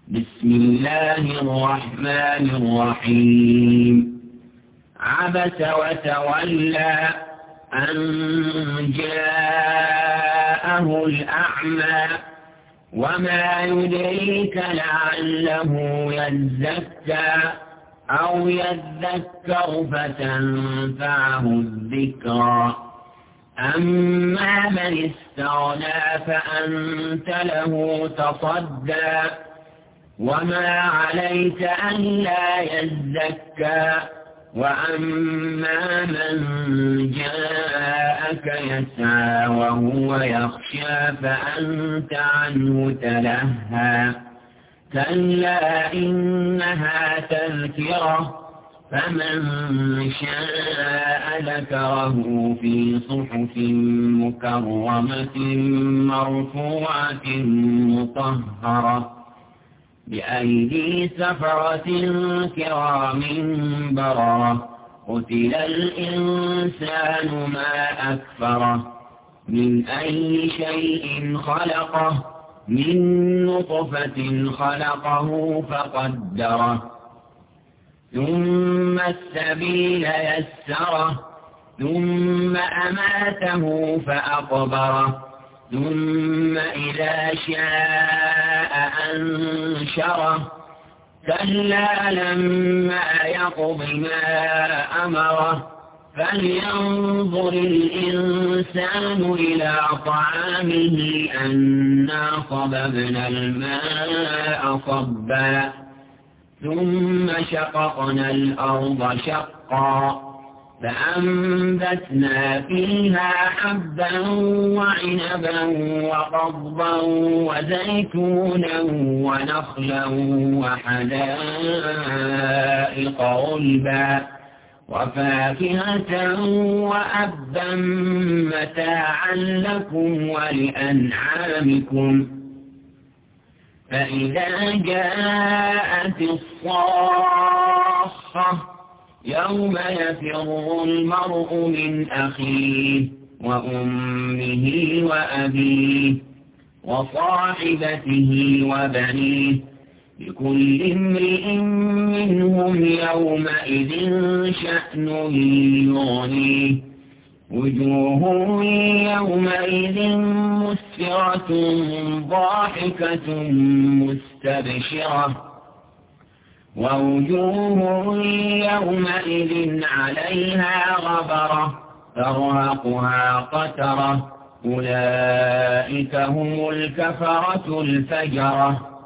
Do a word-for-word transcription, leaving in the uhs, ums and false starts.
بسم الله الرحمن الرحيم عبس وتولى أن جاءه الأعمى وما يدريك لعله يزكى أو يذكر فتنفعه الذكرى أما من استغنى فأنت له تصدى وما عليك ألا يزكى وأما من جاءك يسعى وهو يخشى فأنت عنه تلهى كلا إنها تذكرة فمن شاء ذكره في صحف مكرمة مرفوعة مطهرة بأيدي سفرة كرام بررة قتل الإنسان ما أكفره من أي شيء خلقه من نطفة خلقه فقدره ثم السبيل يسره ثم أماته فأقبره ثم إذا شاء أنشره كلا لما يقض ما أمره فلينظر الإنسان إلى طعامه أنا صببنا الماء صبا ثم شققنا الأرض شقا فأنبتنا فيها حبا وعنبا وقضبا وزيتونا ونخلا وحدائق غلبا وفاكهة وأبا متاعا لكم ولأنعامكم فإذا جاءت الصاخة يوم يفر المرء من أخيه وأمه وأبيه وصاحبته وبنيه لكل امرئ منهم يومئذ شأن يغنيه وجوه يومئذ مسفرة ضاحكة مستبشرة ووجوه يومئذ عليها غبرة ترهقها قترة أولئك هم الكفرة الفجرة